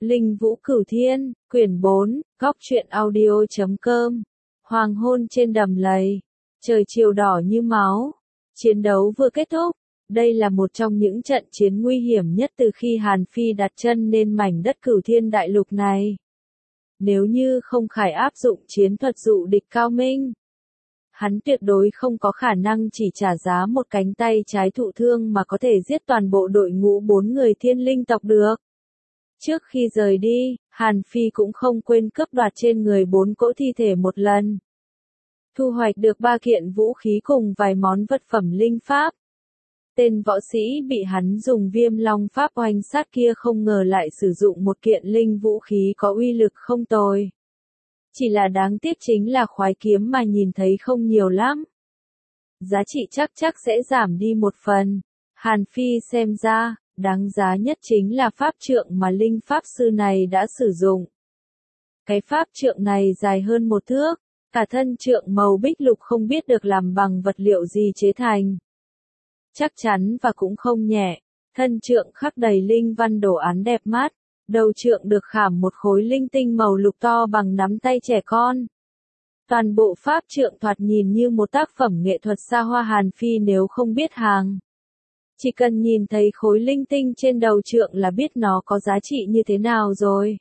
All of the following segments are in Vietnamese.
Linh Vũ Cửu Thiên, quyển 4, góc truyện audio.com. Hoàng hôn trên đầm lầy, trời chiều đỏ như máu. Chiến đấu vừa kết thúc. Đây là một trong những trận chiến nguy hiểm nhất từ khi Hàn Phi đặt chân lên mảnh đất Cửu Thiên đại lục này. Nếu như không khải áp dụng chiến thuật dụ địch cao minh, hắn tuyệt đối không có khả năng chỉ trả giá một cánh tay trái thụ thương mà có thể giết toàn bộ đội ngũ 4 người thiên linh tộc được. Trước khi rời đi, Hàn Phi cũng không quên cướp đoạt trên người 4 cỗ thi thể một lần. Thu hoạch được 3 kiện vũ khí cùng vài món vật phẩm linh pháp. Tên võ sĩ bị hắn dùng viêm long pháp oanh sát kia không ngờ lại sử dụng một kiện linh vũ khí có uy lực không tồi. Chỉ là đáng tiếc chính là khoái kiếm mà nhìn thấy không nhiều lắm. Giá trị chắc sẽ giảm đi một phần. Hàn Phi xem ra, đáng giá nhất chính là pháp trượng mà linh pháp sư này đã sử dụng. Cái pháp trượng này dài hơn 1 thước, cả thân trượng màu bích lục không biết được làm bằng vật liệu gì chế thành. Chắc chắn và cũng không nhẹ, thân trượng khắc đầy linh văn đồ án đẹp mắt, đầu trượng được khảm một khối linh tinh màu lục to bằng nắm tay trẻ con. Toàn bộ pháp trượng thoạt nhìn như một tác phẩm nghệ thuật xa hoa. Hàn Phi nếu không biết hàng, chỉ cần nhìn thấy khối linh tinh trên đầu trượng là biết nó có giá trị như thế nào rồi.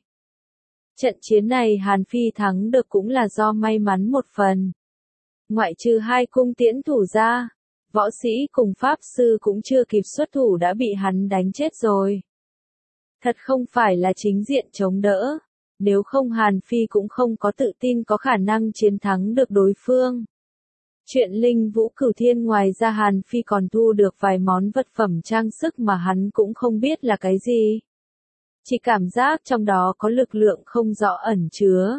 Trận chiến này Hàn Phi thắng được cũng là do may mắn một phần. Ngoại trừ 2 cung tiễn thủ ra, võ sĩ cùng pháp sư cũng chưa kịp xuất thủ đã bị hắn đánh chết rồi. Thật không phải là chính diện chống đỡ, nếu không Hàn Phi cũng không có tự tin có khả năng chiến thắng được đối phương. Chuyện Linh Vũ Cửu Thiên ngoài ra Hàn Phi còn thu được vài món vật phẩm trang sức mà hắn cũng không biết là cái gì. Chỉ cảm giác trong đó có lực lượng không rõ ẩn chứa.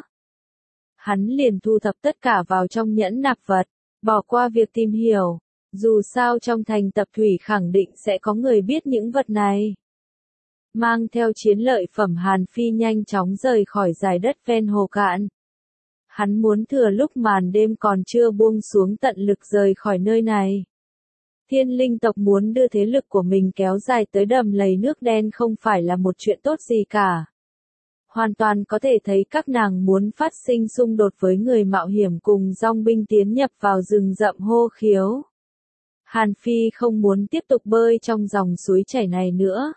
Hắn liền thu thập tất cả vào trong nhẫn nạp vật, bỏ qua việc tìm hiểu. Dù sao trong thành tập thủy khẳng định sẽ có người biết những vật này. Mang theo chiến lợi phẩm Hàn Phi nhanh chóng rời khỏi dải đất ven hồ cạn. Hắn muốn thừa lúc màn đêm còn chưa buông xuống tận lực rời khỏi nơi này. Thiên linh tộc muốn đưa thế lực của mình kéo dài tới đầm lầy nước đen không phải là một chuyện tốt gì cả. Hoàn toàn có thể thấy các nàng muốn phát sinh xung đột với người mạo hiểm cùng dòng binh tiến nhập vào rừng rậm hô khiếu. Hàn Phi không muốn tiếp tục bơi trong dòng suối chảy này nữa.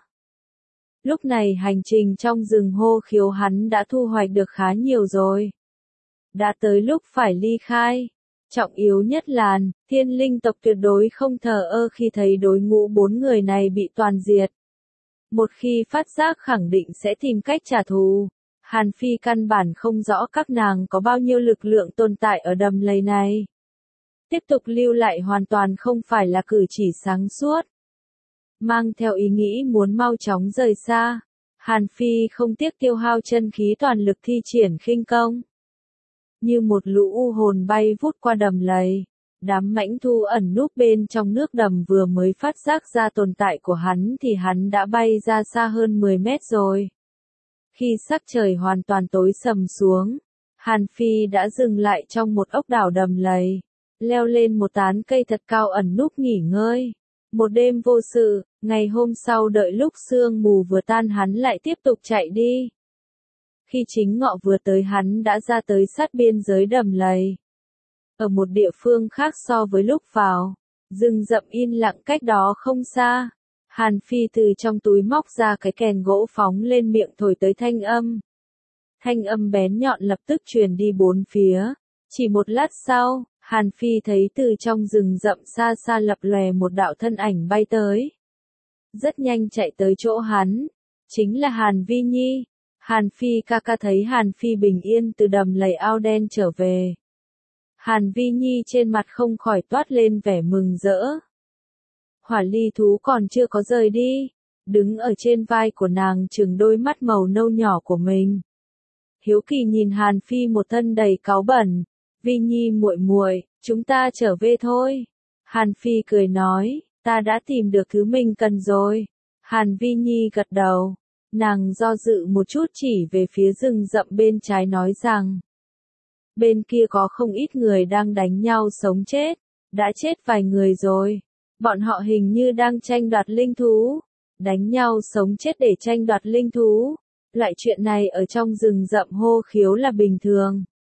Lúc này hành trình trong rừng hô khiếu hắn đã thu hoạch được khá nhiều rồi. Đã tới lúc phải ly khai. Trọng yếu nhất là, thiên linh tộc tuyệt đối không thờ ơ khi thấy đối ngũ 4 người này bị toàn diệt. Một khi phát giác khẳng định sẽ tìm cách trả thù. Hàn Phi căn bản không rõ các nàng có bao nhiêu lực lượng tồn tại ở đầm lầy này. Tiếp tục lưu lại hoàn toàn không phải là cử chỉ sáng suốt. Mang theo ý nghĩ muốn mau chóng rời xa, Hàn Phi không tiếc tiêu hao chân khí toàn lực thi triển khinh công. Như một lũ u hồn bay vút qua đầm lầy, đám mãnh thu ẩn núp bên trong nước đầm vừa mới phát giác ra tồn tại của hắn thì hắn đã bay ra xa hơn 10 mét rồi. Khi sắc trời hoàn toàn tối sầm xuống, Hàn Phi đã dừng lại trong một ốc đảo đầm lầy, leo lên một tán cây thật cao ẩn núp nghỉ ngơi. Một đêm vô sự, ngày hôm sau đợi lúc sương mù vừa tan hắn lại tiếp tục chạy đi. Khi chính ngọ vừa tới hắn đã ra tới sát biên giới đầm lầy. Ở một địa phương khác so với lúc vào, rừng rậm yên lặng cách đó không xa. Hàn Phi từ trong túi móc ra cái kèn gỗ phóng lên miệng thổi tới thanh âm. Thanh âm bén nhọn lập tức truyền đi 4 phía. Chỉ một lát sau, Hàn Phi thấy từ trong rừng rậm xa xa lập lòe một đạo thân ảnh bay tới. Rất nhanh chạy tới chỗ hắn. Chính là Hàn Vi Nhi. Hàn Phi ca ca thấy Hàn Phi bình yên từ đầm lầy ao đen trở về. Hàn Vi Nhi trên mặt không khỏi toát lên vẻ mừng rỡ. Hỏa ly thú còn chưa có rời đi. Đứng ở trên vai của nàng trừng đôi mắt màu nâu nhỏ của mình. Hiếu kỳ nhìn Hàn Phi một thân đầy cáu bẩn. Vi Nhi muội muội, chúng ta trở về thôi. Hàn Phi cười nói, ta đã tìm được thứ mình cần rồi. Hàn Vi Nhi gật đầu. Nàng do dự một chút chỉ về phía rừng rậm bên trái nói rằng. Bên kia có không ít người đang đánh nhau sống chết. Đã chết vài người rồi. Bọn họ hình như đang tranh đoạt linh thú. Đánh nhau sống chết để tranh đoạt linh thú. Loại chuyện này ở trong rừng rậm hô khiếu là bình thường.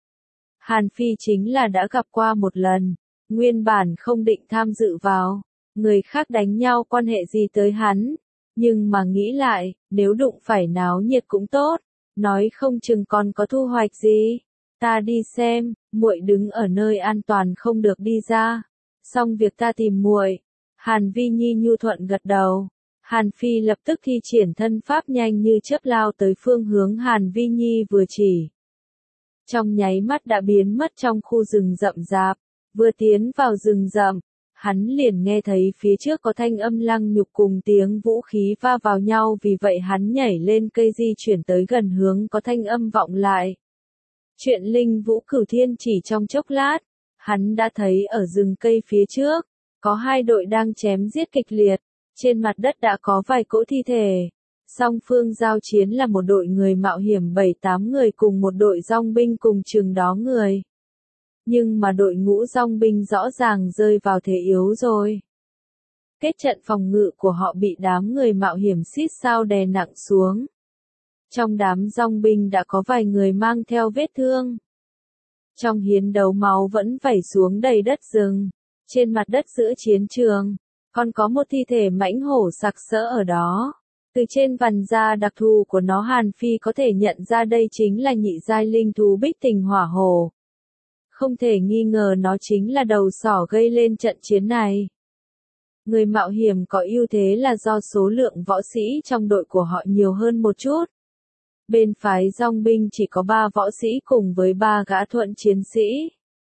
Hàn Phi chính là đã gặp qua một lần, nguyên bản không định tham dự vào, người khác đánh nhau quan hệ gì tới hắn, nhưng mà nghĩ lại, nếu đụng phải náo nhiệt cũng tốt, nói không chừng còn có thu hoạch gì. Ta đi xem, muội đứng ở nơi an toàn không được đi ra, xong việc ta tìm muội. Hàn Vi Nhi nhu thuận gật đầu. Hàn Phi lập tức thi triển thân pháp nhanh như chớp lao tới phương hướng Hàn Vi Nhi vừa chỉ. Trong nháy mắt đã biến mất trong khu rừng rậm rạp, vừa tiến vào rừng rậm, hắn liền nghe thấy phía trước có thanh âm lăng nhục cùng tiếng vũ khí va vào nhau, vì vậy hắn nhảy lên cây di chuyển tới gần hướng có thanh âm vọng lại. Chuyện Linh Vũ Cửu Thiên chỉ trong chốc lát, hắn đã thấy ở rừng cây phía trước, có hai đội đang chém giết kịch liệt, trên mặt đất đã có vài cỗ thi thể. Song phương giao chiến là một đội người mạo hiểm 7-8 người cùng một đội dong binh cùng chừng đó người. Nhưng mà đội ngũ dong binh rõ ràng rơi vào thế yếu rồi. Kết trận phòng ngự của họ bị đám người mạo hiểm xít sao đè nặng xuống. Trong đám dong binh đã có vài người mang theo vết thương. Trong hiến đấu máu vẫn vẩy xuống đầy đất rừng. Trên mặt đất giữa chiến trường, còn có một thi thể mãnh hổ sặc sỡ ở đó. Từ trên vằn da đặc thù của nó Hàn Phi có thể nhận ra đây chính là nhị giai linh thú Bích Tình Hỏa Hổ. Không thể nghi ngờ nó chính là đầu sỏ gây lên trận chiến này. Người mạo hiểm có ưu thế là do số lượng võ sĩ trong đội của họ nhiều hơn một chút. Bên phái dong binh chỉ có 3 võ sĩ cùng với 3 gã thuận chiến sĩ.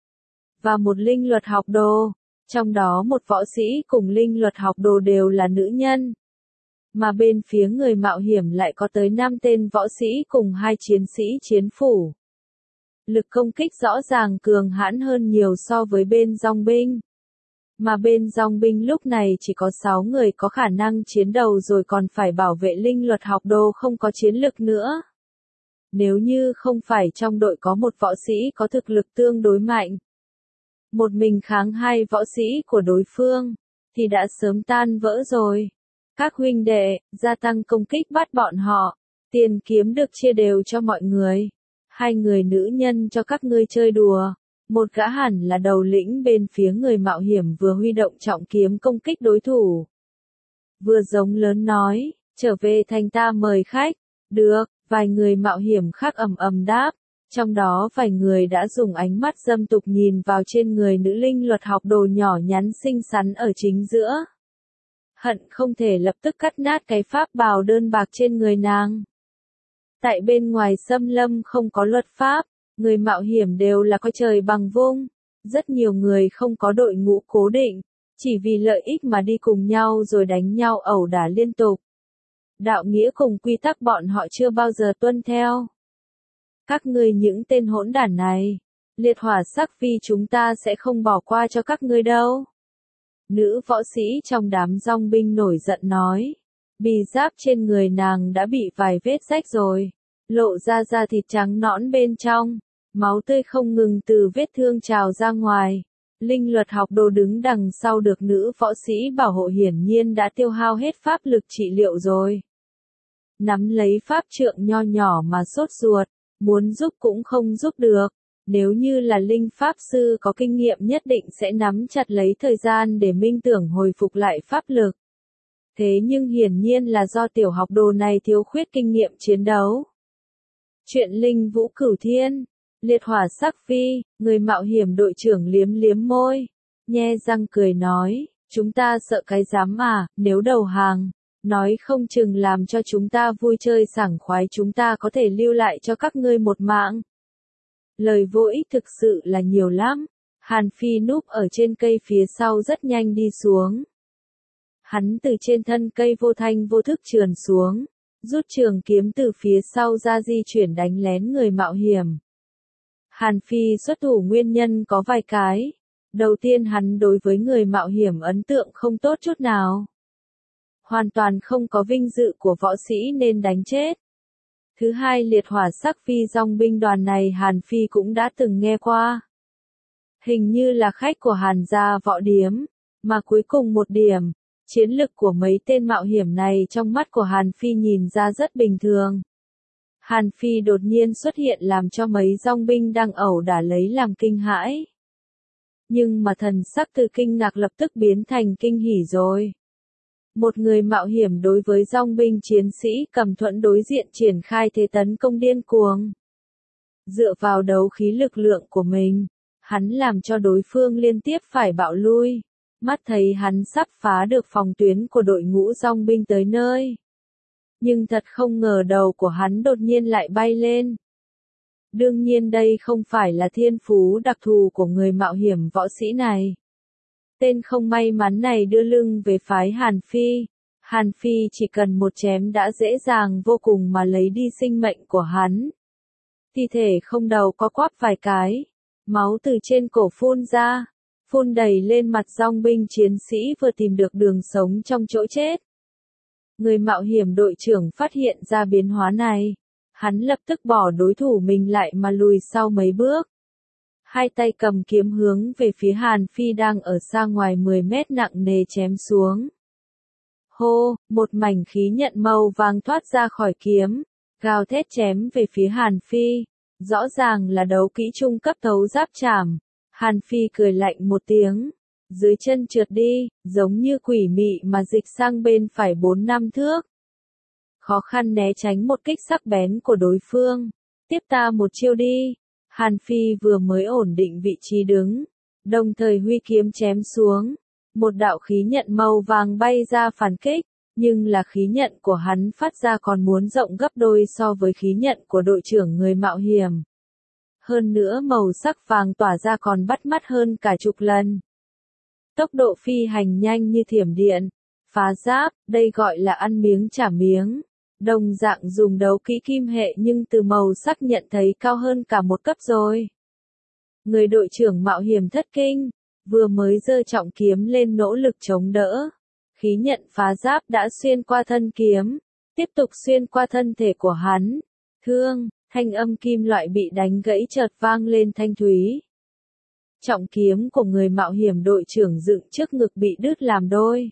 Và một linh luật học đồ, trong đó một võ sĩ cùng linh luật học đồ đều là nữ nhân. Mà bên phía người mạo hiểm lại có tới 5 tên võ sĩ cùng 2 chiến sĩ chiến phủ. Lực công kích rõ ràng cường hãn hơn nhiều so với bên dong binh. Mà bên dong binh lúc này chỉ có 6 người có khả năng chiến đầu rồi còn phải bảo vệ linh luật học đồ không có chiến lực nữa. Nếu như không phải trong đội có một võ sĩ có thực lực tương đối mạnh, một mình kháng 2 võ sĩ của đối phương, thì đã sớm tan vỡ rồi. Các huynh đệ, gia tăng công kích bắt bọn họ, tiền kiếm được chia đều cho mọi người. 2 người nữ nhân cho các ngươi chơi đùa. Một gã hẳn là đầu lĩnh bên phía người mạo hiểm vừa huy động trọng kiếm công kích đối thủ. Vừa giống lớn nói, trở về thành ta mời khách. Được, vài người mạo hiểm khác ầm ầm đáp. Trong đó vài người đã dùng ánh mắt dâm tục nhìn vào trên người nữ linh luật học đồ nhỏ nhắn xinh xắn ở chính giữa. Hận không thể lập tức cắt nát cái pháp bào đơn bạc trên người nàng. Tại bên ngoài xâm lâm không có luật pháp, người mạo hiểm đều là coi trời bằng vung. Rất nhiều người không có đội ngũ cố định, chỉ vì lợi ích mà đi cùng nhau rồi đánh nhau ẩu đả liên tục. Đạo nghĩa cùng quy tắc bọn họ chưa bao giờ tuân theo. Các ngươi những tên hỗn đản này, liệt hỏa sắc phi chúng ta sẽ không bỏ qua cho các ngươi đâu. Nữ võ sĩ trong đám dong binh nổi giận nói. Bì giáp trên người nàng đã bị vài vết rách rồi, lộ ra da thịt trắng nõn bên trong, máu tươi không ngừng từ vết thương trào ra ngoài. Linh luật học đồ đứng đằng sau được nữ võ sĩ bảo hộ hiển nhiên đã tiêu hao hết pháp lực trị liệu rồi. Nắm lấy pháp trượng nho nhỏ mà sốt ruột, muốn giúp cũng không giúp được. Nếu như là linh pháp sư có kinh nghiệm nhất định sẽ nắm chặt lấy thời gian để minh tưởng hồi phục lại pháp lực. Thế nhưng hiển nhiên là do tiểu học đồ này thiếu khuyết kinh nghiệm chiến đấu. Chuyện Linh Vũ Cửu Thiên, liệt hỏa sắc phi, người mạo hiểm đội trưởng liếm liếm môi, nhe răng cười nói, chúng ta sợ cái dám à, nếu đầu hàng, nói không chừng làm cho chúng ta vui chơi sảng khoái chúng ta có thể lưu lại cho các ngươi một mạng. Lời vô ích thực sự là nhiều lắm. Hàn Phi núp ở trên cây phía sau rất nhanh đi xuống. Hắn từ trên thân cây vô thanh vô thức trườn xuống, rút trường kiếm từ phía sau ra di chuyển đánh lén người mạo hiểm. Hàn Phi xuất thủ nguyên nhân có vài cái. Đầu tiên hắn đối với người mạo hiểm ấn tượng không tốt chút nào. Hoàn toàn không có vinh dự của võ sĩ nên đánh chết. Thứ hai, liệt hỏa sắc phi dòng binh đoàn này Hàn Phi cũng đã từng nghe qua. Hình như là khách của Hàn gia võ điếm. Mà cuối cùng một điểm, chiến lực của mấy tên mạo hiểm này trong mắt của Hàn Phi nhìn ra rất bình thường. Hàn Phi đột nhiên xuất hiện làm cho mấy dòng binh đang ẩu đả lấy làm kinh hãi. Nhưng mà thần sắc từ kinh ngạc lập tức biến thành kinh hỉ rồi. Một người mạo hiểm đối với dòng binh chiến sĩ Cầm Thuẫn đối diện triển khai thế tấn công điên cuồng. Dựa vào đấu khí lực lượng của mình, hắn làm cho đối phương liên tiếp phải bạo lui. Mắt thấy hắn sắp phá được phòng tuyến của đội ngũ dòng binh tới nơi. Nhưng thật không ngờ đầu của hắn đột nhiên lại bay lên. Đương nhiên đây không phải là thiên phú đặc thù của người mạo hiểm võ sĩ này. Tên không may mắn này đưa lưng về phái Hàn Phi. Hàn Phi chỉ cần một chém đã dễ dàng vô cùng mà lấy đi sinh mệnh của hắn. Thi thể không đầu có quắp vài cái. Máu từ trên cổ phun ra. Phun đầy lên mặt dòng binh chiến sĩ vừa tìm được đường sống trong chỗ chết. Người mạo hiểm đội trưởng phát hiện ra biến hóa này. Hắn lập tức bỏ đối thủ mình lại mà lùi sau mấy bước. Hai tay cầm kiếm hướng về phía Hàn Phi đang ở xa ngoài 10 mét nặng nề chém xuống. Hô, một mảnh khí nhận màu vàng thoát ra khỏi kiếm, gào thét chém về phía Hàn Phi. Rõ ràng là đấu kỹ trung cấp thấu giáp trảm. Hàn Phi cười lạnh một tiếng. Dưới chân trượt đi, giống như quỷ mị mà dịch sang bên phải 4-5 thước. Khó khăn né tránh một kích sắc bén của đối phương. Tiếp ta một chiêu đi. Hàn Phi vừa mới ổn định vị trí đứng. Đồng thời huy kiếm chém xuống. Một đạo khí nhận màu vàng bay ra phản kích. Nhưng là khí nhận của hắn phát ra còn muốn rộng gấp đôi so với khí nhận của đội trưởng người mạo hiểm. Hơn nữa màu sắc vàng tỏa ra còn bắt mắt hơn cả chục lần. Tốc độ phi hành nhanh như thiểm điện. Phá giáp, đây gọi là ăn miếng trả miếng. Đồng dạng dùng đấu kỹ kim hệ nhưng từ màu sắc nhận thấy cao hơn cả một cấp rồi. Người đội trưởng mạo hiểm thất kinh, vừa mới giơ trọng kiếm lên nỗ lực chống đỡ. Khí nhận phá giáp đã xuyên qua thân kiếm, tiếp tục xuyên qua thân thể của hắn. Thương, thanh âm kim loại bị đánh gãy chợt vang lên thanh thúy. Trọng kiếm của người mạo hiểm đội trưởng dựng trước ngực bị đứt làm đôi.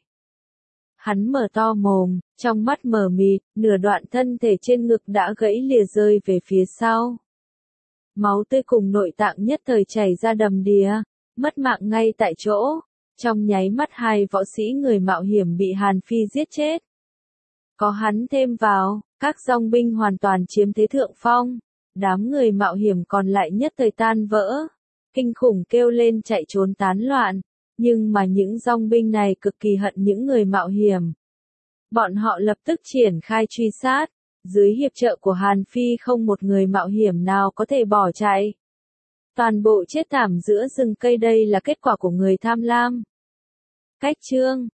Hắn mở to mồm, trong mắt mờ mịt, nửa đoạn thân thể trên ngực đã gãy lìa rơi về phía sau. Máu tươi cùng nội tạng nhất thời chảy ra đầm đìa, mất mạng ngay tại chỗ. Trong nháy mắt hai võ sĩ người mạo hiểm bị Hàn Phi giết chết. Có hắn thêm vào, các dòng binh hoàn toàn chiếm thế thượng phong. Đám người mạo hiểm còn lại nhất thời tan vỡ. Kinh khủng kêu lên chạy trốn tán loạn. Nhưng mà những dòng binh này cực kỳ hận những người mạo hiểm. Bọn họ lập tức triển khai truy sát. Dưới hiệp trợ của Hàn Phi không một người mạo hiểm nào có thể bỏ chạy. Toàn bộ chết thảm giữa rừng cây đây là kết quả của người tham lam. Cách chương